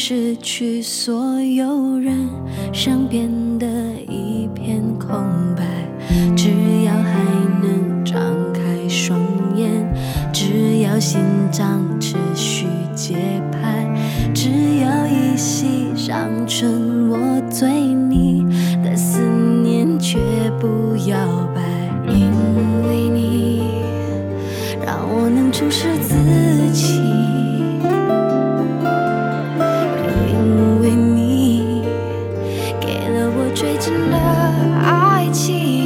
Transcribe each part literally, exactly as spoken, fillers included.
失去所有人生变得一片空白。只要还能张开双眼，只要心脏持续节拍，只要一息尚存，我对你的思念绝不摇摆。因为你让我能重视自己，因为你给了我最真的爱情。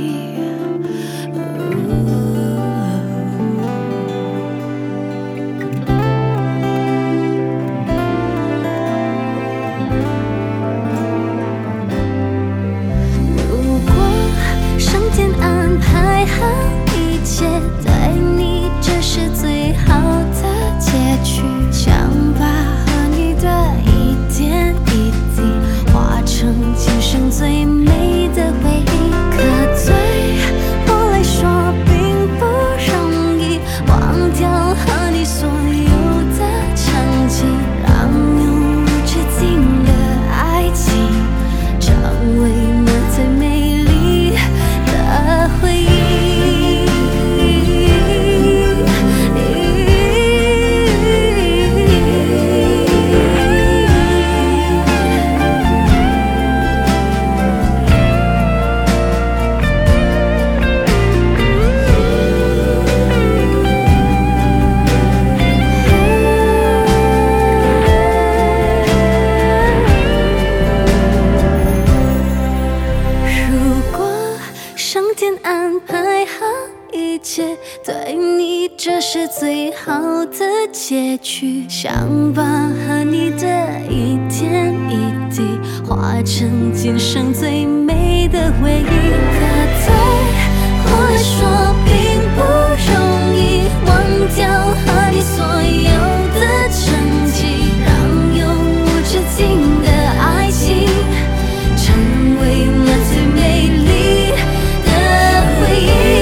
如果上天安排好一切，对你这是最好的结局。想把和你的一点一滴化成今生最美的回忆，可对我来说并不容易忘掉和你所有的场景，让永无止境的爱情成为那最美丽的回忆。上天安排好一切，对你这是最好的结局。想把和你的一点一滴化成今生最美的回忆，可对我来说并不容易忘掉和你所有的成绩，让永无止境的爱情成为那最美丽回忆。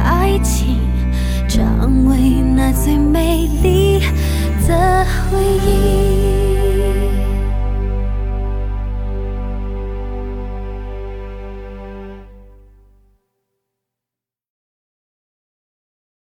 成为那最美丽的回忆。